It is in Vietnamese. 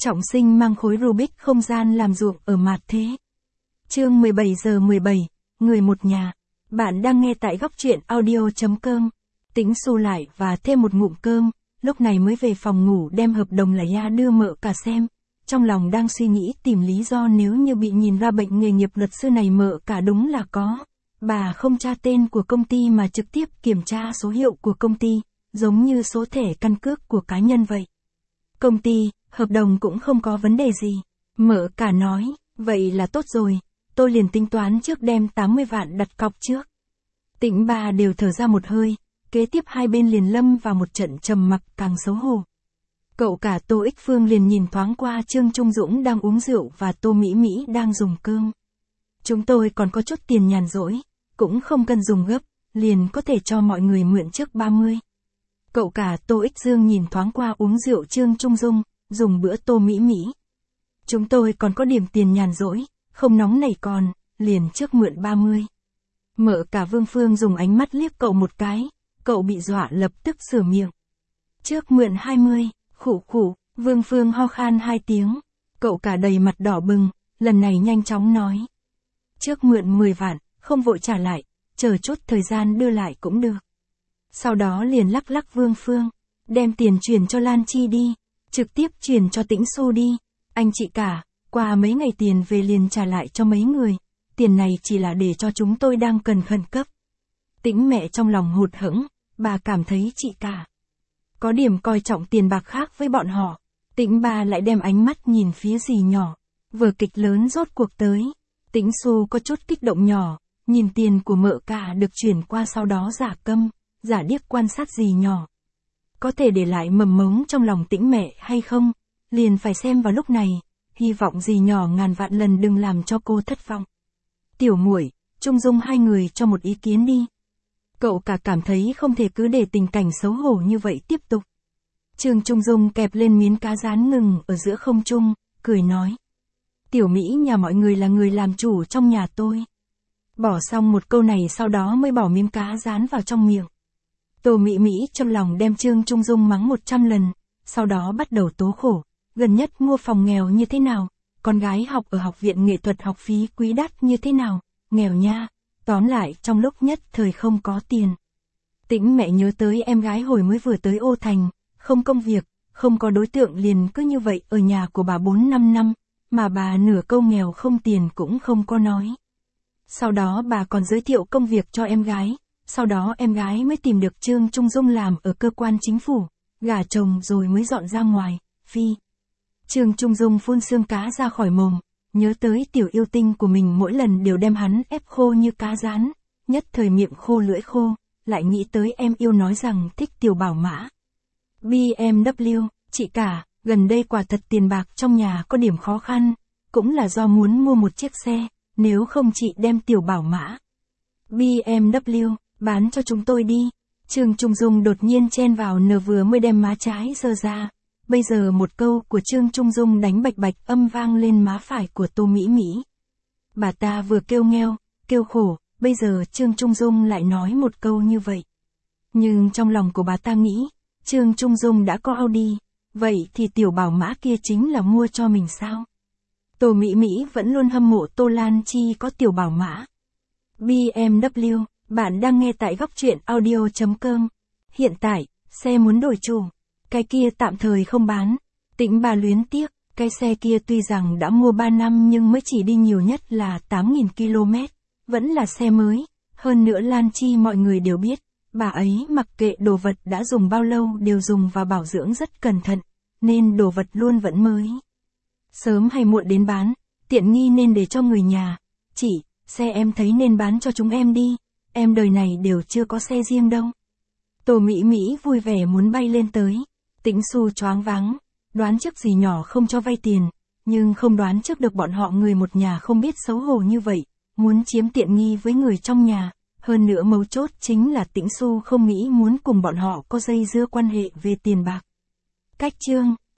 Trọng sinh mang khối Rubik không gian làm ruộng ở Mạt Thế. Chương 17 giờ 17, người một nhà. Bạn đang nghe tại góc truyện audio.com. Tĩnh xu lại và thêm một ngụm cơm, lúc này mới về phòng ngủ đem hợp đồng là ya đưa mợ cả xem. Trong lòng đang suy nghĩ tìm lý do nếu như bị nhìn ra bệnh nghề nghiệp luật sư này mợ cả đúng là có. Bà không tra tên của công ty mà trực tiếp kiểm tra số hiệu của công ty, giống như số thẻ căn cước của cá nhân vậy. Công ty, hợp đồng cũng không có vấn đề gì. Mợ cả nói, vậy là tốt rồi, tôi liền tính toán trước đem 80 vạn đặt cọc trước. Tĩnh bà đều thở ra một hơi, kế tiếp hai bên liền lâm vào một trận trầm mặc càng xấu hổ. Cậu cả Tô Ích Phương liền nhìn thoáng qua Trương Trung Dũng đang uống rượu và Tô Mỹ Mỹ đang dùng cơm. Chúng tôi còn có chút tiền nhàn rỗi, cũng không cần dùng gấp, liền có thể cho mọi người mượn trước 30. Cậu cả Tô Ích Dương nhìn thoáng qua uống rượu Trương Trung Dung, dùng bữa Tô Mỹ Mỹ. Chúng tôi còn có điểm tiền nhàn rỗi, không nóng nảy còn, liền trước mượn 30. Mợ cả Vương Phương dùng ánh mắt liếc cậu một cái, cậu bị dọa lập tức sửa miệng. Trước mượn 20, khụ khụ, Vương Phương ho khan 2 tiếng, cậu cả đầy mặt đỏ bừng, lần này nhanh chóng nói. Trước mượn 10 vạn, không vội trả lại, chờ chút thời gian đưa lại cũng được. Sau đó liền lắc lắc Vương Phương, đem tiền chuyển cho Lan Chi đi, trực tiếp chuyển cho Tĩnh Xu đi, anh chị cả, qua mấy ngày tiền về liền trả lại cho mấy người, tiền này chỉ là để cho chúng tôi đang cần khẩn cấp. Tĩnh mẹ trong lòng hụt hẫng, bà cảm thấy chị cả có điểm coi trọng tiền bạc khác với bọn họ. Tĩnh bà lại đem ánh mắt nhìn phía dì nhỏ, vở kịch lớn rốt cuộc tới. Tĩnh Xu có chút kích động nhỏ, nhìn tiền của mợ cả được chuyển qua sau đó giả câm, giả điếc quan sát dì nhỏ. Có thể để lại mầm mống trong lòng Tĩnh mẹ hay không, liền phải xem vào lúc này, hy vọng dì nhỏ ngàn vạn lần đừng làm cho cô thất vọng. Tiểu muội, Trung Dung hai người cho một ý kiến đi. Cậu cả cảm thấy không thể cứ để tình cảnh xấu hổ như vậy tiếp tục. Trương Trung Dung kẹp lên miếng cá rán ngừng ở giữa không trung, cười nói. Tiểu Mỹ nhà mọi người là người làm chủ trong nhà tôi. Bỏ xong một câu này sau đó mới bỏ miếng cá rán vào trong miệng. Tô Mỹ Mỹ trong lòng đem Trương Trung Dung mắng 100 lần, sau đó bắt đầu tố khổ. Gần nhất mua phòng nghèo như thế nào, con gái học ở học viện nghệ thuật học phí quý đắt như thế nào, nghèo nha. Tóm lại trong lúc nhất thời không có tiền. Tĩnh mẹ nhớ tới em gái hồi mới vừa tới Ô Thành, không công việc, không có đối tượng liền cứ như vậy ở nhà của bà 4-5 năm, mà bà nửa câu nghèo không tiền cũng không có nói. Sau đó bà còn giới thiệu công việc cho em gái, sau đó em gái mới tìm được Trương Trung Dung làm ở cơ quan chính phủ, gả chồng rồi mới dọn ra ngoài, phi. Trương Trung Dung phun xương cá ra khỏi mồm. Nhớ tới tiểu yêu tinh của mình mỗi lần đều đem hắn ép khô như cá rán, nhất thời miệng khô lưỡi khô, lại nghĩ tới em yêu nói rằng thích tiểu bảo mã. BMW, chị cả, gần đây quả thật tiền bạc trong nhà có điểm khó khăn, cũng là do muốn mua một chiếc xe, nếu không chị đem tiểu bảo mã. BMW, bán cho chúng tôi đi. Trương Trung Dung đột nhiên chen vào nờ vừa mới đem má trái giơ ra. Bây giờ một câu của Trương Trung Dung đánh bạch bạch âm vang lên má phải của Tô Mỹ Mỹ. Bà ta vừa kêu nghèo, kêu khổ, bây giờ Trương Trung Dung lại nói một câu như vậy. Nhưng trong lòng của bà ta nghĩ, Trương Trung Dung đã có Audi, vậy thì tiểu bảo mã kia chính là mua cho mình sao? Tô Mỹ Mỹ vẫn luôn hâm mộ Tô Lan Chi có tiểu bảo mã. BMW, bạn đang nghe tại góc truyện audio.com. Hiện tại, xe muốn đổi chủ. Cái kia tạm thời không bán. Tĩnh bà luyến tiếc, cái xe kia tuy rằng đã mua 3 năm nhưng mới chỉ đi nhiều nhất là 8.000 km, vẫn là xe mới. Hơn nữa Lan Chi mọi người đều biết, bà ấy mặc kệ đồ vật đã dùng bao lâu đều dùng và bảo dưỡng rất cẩn thận, nên đồ vật luôn vẫn mới. Sớm hay muộn đến bán, tiện nghi nên để cho người nhà. Chị, xe em thấy nên bán cho chúng em đi, em đời này đều chưa có xe riêng đâu. Tô Mỹ Mỹ vui vẻ muốn bay lên tới. Tĩnh Xu choáng váng, đoán trước dì nhỏ không cho vay tiền, nhưng không đoán trước được bọn họ người một nhà không biết xấu hổ như vậy, muốn chiếm tiện nghi với người trong nhà, hơn nữa mấu chốt chính là Tĩnh Xu không nghĩ muốn cùng bọn họ có dây dưa quan hệ về tiền bạc. Cách chương